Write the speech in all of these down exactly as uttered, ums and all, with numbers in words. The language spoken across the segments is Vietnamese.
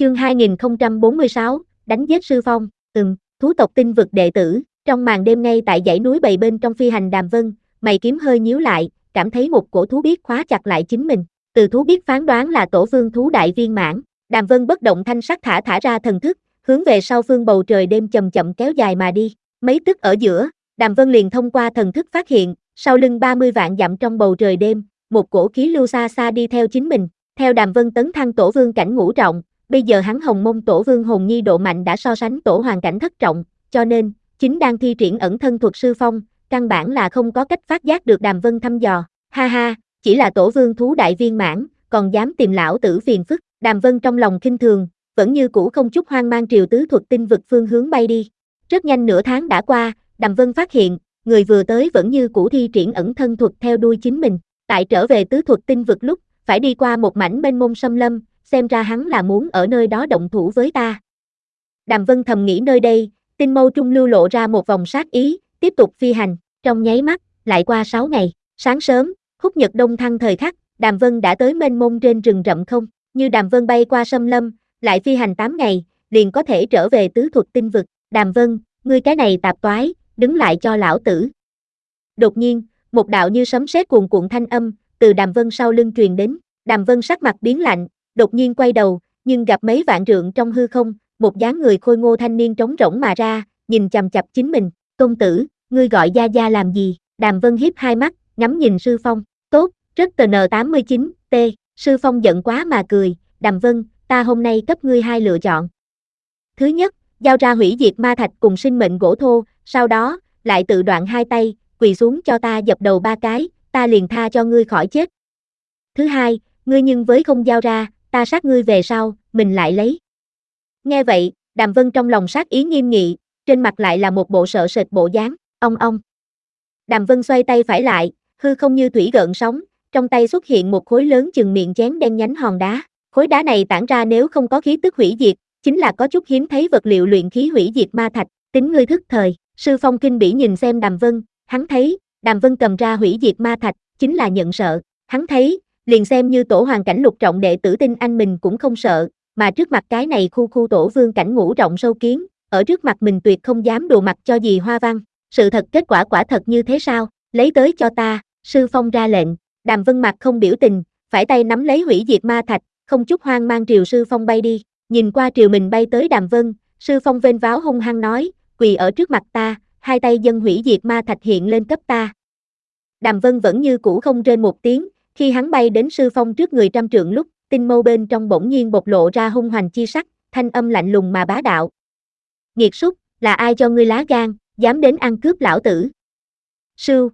Chương hai nghìn không trăm bốn mươi sáu, đánh giết sư phong. Ừm, thú tộc tinh vực đệ tử. Trong màn đêm ngay tại dãy núi bầy bên trong phi hành Đàm Vân, mày kiếm hơi nhíu lại, cảm thấy một cổ thú biết khóa chặt lại chính mình. Từ thú biết phán đoán là tổ vương thú đại viên mãn. Đàm Vân bất động thanh sắc thả thả ra thần thức, hướng về sau phương bầu trời đêm chậm chậm kéo dài mà đi. Mấy tức ở giữa, Đàm Vân liền thông qua thần thức phát hiện, sau lưng ba mươi vạn dặm trong bầu trời đêm, một cổ khí lưu xa xa đi theo chính mình. Theo Đàm Vân tấn thăng tổ vương cảnh ngũ trọng, bây giờ hắn hồng mông tổ vương hồn nhi độ mạnh đã so sánh tổ hoàng cảnh thất trọng, cho nên, chính đang thi triển ẩn thân thuật sư phong, căn bản là không có cách phát giác được Đàm Vân thăm dò. Ha ha, chỉ là tổ vương thú đại viên mãn, còn dám tìm lão tử phiền phức. Đàm Vân trong lòng khinh thường, vẫn như cũ không chút hoang mang triều tứ thuật tinh vực phương hướng bay đi. Rất nhanh nửa tháng đã qua, Đàm Vân phát hiện, người vừa tới vẫn như cũ thi triển ẩn thân thuật theo đuôi chính mình. Tại trở về tứ thuật tinh vực lúc, phải đi qua một mảnh mênh mông xâm lâm, xem ra hắn là muốn ở nơi đó động thủ với ta. Đàm Vân thầm nghĩ nơi đây, tinh mâu trung lưu lộ ra một vòng sát ý, tiếp tục phi hành. Trong nháy mắt, lại qua sáu ngày, sáng sớm, khúc nhật đông thăng thời khắc, Đàm Vân đã tới mênh mông trên rừng rậm không. Như Đàm Vân bay qua xâm lâm, lại phi hành tám ngày, liền có thể trở về tứ thuật tinh vực. Đàm Vân, ngươi cái này tạp toái, đứng lại cho lão tử. Đột nhiên, một đạo như sấm sét cuồn cuộn thanh âm, từ Đàm Vân sau lưng truyền đến. Đàm Vân sắc mặt biến lạnh, đột nhiên quay đầu, nhưng gặp mấy vạn trượng trong hư không, một dáng người khôi ngô thanh niên trống rỗng mà ra, nhìn chằm chằm chính mình. Công tử, ngươi gọi gia gia làm gì? Đàm Vân hiếp hai mắt, ngắm nhìn sư phong. Tốt, rất tờ N tám mươi chín, T. Sư phong giận quá mà cười. Đàm Vân, ta hôm nay cấp ngươi hai lựa chọn. Thứ nhất, giao ra hủy diệt ma thạch cùng sinh mệnh gỗ thô, sau đó, lại tự đoạn hai tay, quỳ xuống cho ta dập đầu ba cái, ta liền tha cho ngươi khỏi chết. Thứ hai, ngươi nhưng với không giao ra, ta sát ngươi về sau, mình lại lấy. Nghe vậy, Đàm Vân trong lòng sát ý nghiêm nghị, trên mặt lại là một bộ sợ sệt bộ dáng. Ong ong. Đàm Vân xoay tay phải lại, hư không như thủy gợn sóng, trong tay xuất hiện một khối lớn chừng miệng chén đen nhánh hòn đá. Khối đá này tản ra nếu không có khí tức hủy diệt, chính là có chút hiếm thấy vật liệu luyện khí hủy diệt ma thạch, tính ngươi thức thời. Sư phong kinh bỉ nhìn xem Đàm Vân, hắn thấy, Đàm Vân cầm ra hủy diệt ma thạch, chính là nhận sợ. Hắn thấy, liền xem như tổ hoàng cảnh lục trọng đệ tử tinh anh mình cũng không sợ, mà trước mặt cái này khu khu tổ vương cảnh ngũ trọng sâu kiến, ở trước mặt mình tuyệt không dám đùa mặt cho gì hoa văn. Sự thật kết quả quả thật như thế sao? Lấy tới cho ta, sư phong ra lệnh. Đàm Vân mặt không biểu tình, phải tay nắm lấy hủy diệt ma thạch, không chút hoang mang triều sư phong bay đi. Nhìn qua triều mình bay tới Đàm Vân, sư phong vênh váo hung hăng nói, quỳ ở trước mặt ta, hai tay dâng hủy diệt ma thạch hiện lên cấp ta. Đàm Vân vẫn như cũ không rên một tiếng, khi hắn bay đến sư phong trước người trăm trượng lúc, tinh mâu bên trong bỗng nhiên bộc lộ ra hung hoành chi sắc, thanh âm lạnh lùng mà bá đạo. Nghiệt súc, là ai cho ngươi lá gan, dám đến ăn cướp lão tử? Sưu.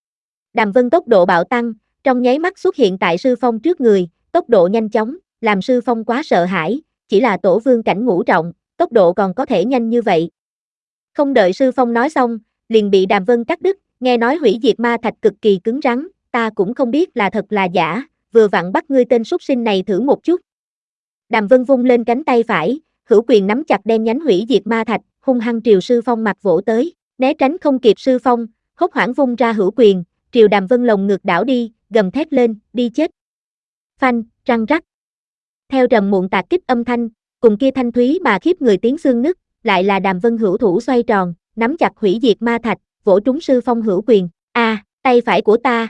Đàm Vân tốc độ bạo tăng, trong nháy mắt xuất hiện tại sư phong trước người, tốc độ nhanh chóng, làm sư phong quá sợ hãi, chỉ là tổ vương cảnh ngũ trọng, tốc độ còn có thể nhanh như vậy. Không đợi sư phong nói xong, liền bị Đàm Vân cắt đứt, nghe nói hủy diệt ma thạch cực kỳ cứng rắn, ta cũng không biết là thật là giả, vừa vặn bắt ngươi tên súc sinh này thử một chút. Đàm Vân vung lên cánh tay phải, hữu quyền nắm chặt đen nhánh hủy diệt ma thạch, hung hăng triều sư phong mặt vỗ tới, né tránh không kịp sư phong, hốt hoảng vung ra hữu quyền, triều Đàm Vân lồng ngực đảo đi, gầm thét lên, đi chết. Phanh, răng rắc. Theo trầm muộn tạc kích âm thanh, cùng kia thanh thúy mà khiếp người tiếng xương nứt, lại là Đàm Vân hữu thủ xoay tròn, nắm chặt hủy diệt ma thạch, vỗ trúng sư phong hữu quyền. A, à, tay phải của ta.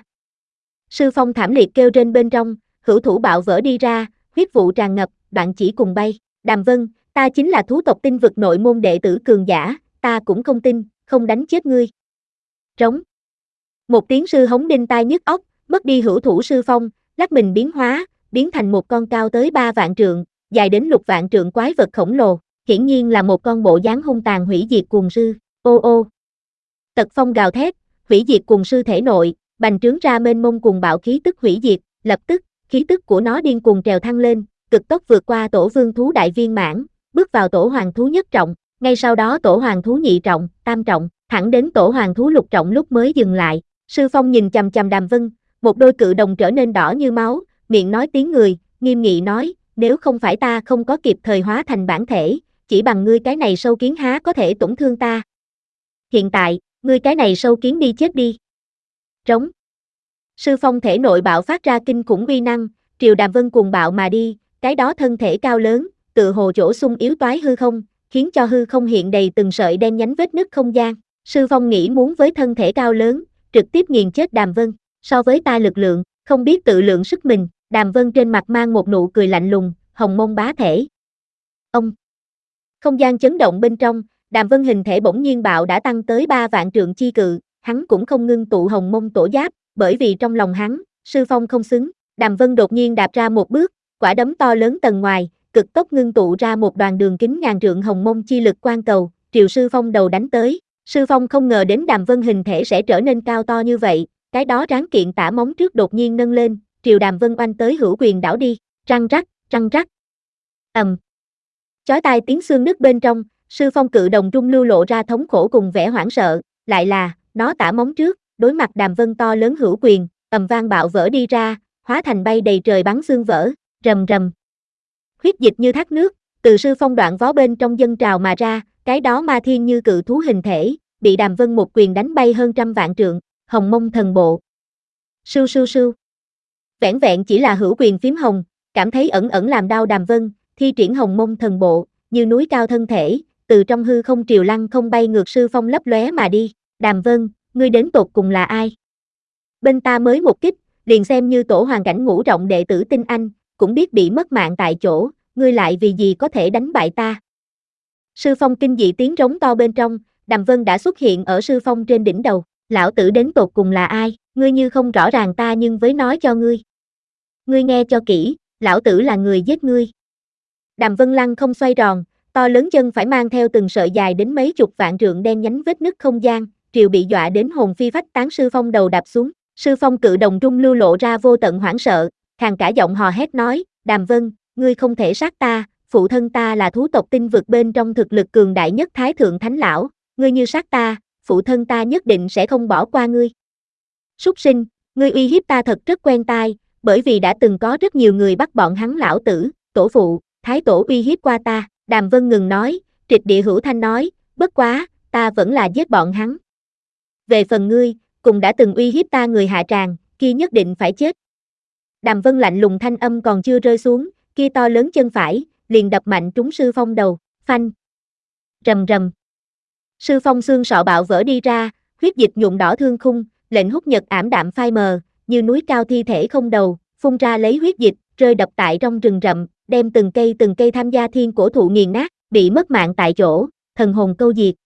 Sư phong thảm liệt kêu trên bên trong, hữu thủ bạo vỡ đi ra, huyết vụ tràn ngập, đoạn chỉ cùng bay. Đàm Vân, ta chính là thú tộc tinh vực nội môn đệ tử cường giả, ta cũng không tin, không đánh chết ngươi. Trống. Một tiếng sư hống đinh tai nhức óc, mất đi hữu thủ sư phong, lắc mình biến hóa, biến thành một con cao tới ba vạn trượng, dài đến lục vạn trượng quái vật khổng lồ, hiển nhiên là một con bộ dáng hung tàn hủy diệt cuồng sư. Ô ô. Tật phong gào thét, hủy diệt cuồng sư thể nội, bành trướng ra mênh mông cuồng bạo khí tức hủy diệt, lập tức, khí tức của nó điên cuồng trèo thăng lên, cực tốc vượt qua tổ vương thú đại viên mãn, bước vào tổ hoàng thú nhất trọng, ngay sau đó tổ hoàng thú nhị trọng, tam trọng, thẳng đến tổ hoàng thú lục trọng lúc mới dừng lại. Sư phong nhìn chằm chằm Đàm Vân, một đôi cự đồng trở nên đỏ như máu, miệng nói tiếng người, nghiêm nghị nói, nếu không phải ta không có kịp thời hóa thành bản thể, chỉ bằng ngươi cái này sâu kiến há có thể tổn thương ta. Hiện tại, ngươi cái này sâu kiến đi chết đi. Trống. Sư phong thể nội bạo phát ra kinh khủng uy năng, triều Đàm Vân cuồng bạo mà đi, cái đó thân thể cao lớn, tự hồ chỗ xung yếu toái hư không, khiến cho hư không hiện đầy từng sợi đen nhánh vết nứt không gian. Sư Phong nghĩ muốn với thân thể cao lớn, trực tiếp nghiền chết Đàm Vân, so với ta lực lượng, không biết tự lượng sức mình. Đàm Vân trên mặt mang một nụ cười lạnh lùng, hồng mông bá thể. Ông. Không gian chấn động bên trong, Đàm Vân hình thể bỗng nhiên bạo đã tăng tới ba vạn trượng chi cự, hắn cũng không ngưng tụ hồng mông tổ giáp, bởi vì trong lòng hắn, Sư Phong không xứng. Đàm Vân đột nhiên đạp ra một bước, quả đấm to lớn tầng ngoài, cực tốc ngưng tụ ra một đoàn đường kính ngàn trượng hồng mông chi lực quan cầu, triều Sư Phong đầu đánh tới. Sư Phong không ngờ đến Đàm Vân hình thể sẽ trở nên cao to như vậy, cái đó tráng kiện tả móng trước đột nhiên nâng lên, triều Đàm Vân oanh tới hữu quyền đảo đi, răng rắc, răng rắc. ầm. Um. Chói tai tiếng xương nứt bên trong, Sư Phong cự đồng trung lưu lộ ra thống khổ cùng vẻ hoảng sợ, lại là, nó tả móng trước, đối mặt Đàm Vân to lớn hữu quyền, ầm vang bạo vỡ đi ra, hóa thành bay đầy trời bắn xương vỡ, rầm rầm. Huyết dịch như thác nước, từ Sư Phong đoạn vó bên trong dâng trào mà ra, cái đó ma thiên như cự thú hình thể, bị Đàm Vân một quyền đánh bay hơn trăm vạn trượng, hồng mông thần bộ. Sưu sưu sưu. Vẻn vẹn chỉ là hữu quyền phím hồng, cảm thấy ẩn ẩn làm đau Đàm Vân, thi triển hồng mông thần bộ, như núi cao thân thể, từ trong hư không triều lăng không bay ngược Sư Phong lấp lóe mà đi. Đàm Vân, ngươi đến tột cùng là ai? Bên ta mới một kích, liền xem như tổ hoàn cảnh ngũ trọng đệ tử tinh anh, cũng biết bị mất mạng tại chỗ, ngươi lại vì gì có thể đánh bại ta? Sư Phong kinh dị tiếng rống to bên trong, Đàm Vân đã xuất hiện ở Sư Phong trên đỉnh đầu, lão tử đến tột cùng là ai, ngươi như không rõ ràng ta nhưng với nói cho ngươi. Ngươi nghe cho kỹ, lão tử là người giết ngươi. Đàm Vân lăng không xoay tròn, to lớn chân phải mang theo từng sợi dài đến mấy chục vạn trượng đen nhánh vết nứt không gian, triều bị dọa đến hồn phi phách tán. Sư Phong đầu đạp xuống, Sư Phong cự đồng trung lưu lộ ra vô tận hoảng sợ, khàn cả giọng hò hét nói, Đàm Vân, ngươi không thể sát ta, phụ thân ta là thú tộc tinh vực bên trong thực lực cường đại nhất Thái Thượng Thánh Lão, ngươi như sát ta, phụ thân ta nhất định sẽ không bỏ qua ngươi. Súc sinh, ngươi uy hiếp ta thật rất quen tai, bởi vì đã từng có rất nhiều người bắt bọn hắn lão tử, tổ phụ, thái tổ uy hiếp qua ta. Đàm Vân ngừng nói, trịch địa hữu thanh nói, bất quá, ta vẫn là giết bọn hắn. Về phần ngươi, cùng đã từng uy hiếp ta người hạ tràng, kia nhất định phải chết. Đàm Vân lạnh lùng thanh âm còn chưa rơi xuống, kia to lớn chân phải, liền đập mạnh trúng Sư Phong đầu, phanh. Rầm rầm. Sư Phong xương sọ bạo vỡ đi ra, huyết dịch nhuộm đỏ thương khung, lệnh hút nhật ảm đạm phai mờ, như núi cao thi thể không đầu, phun ra lấy huyết dịch, rơi đập tại trong rừng rậm, đem từng cây từng cây tham gia thiên cổ thụ nghiền nát, bị mất mạng tại chỗ, thần hồn câu diệt.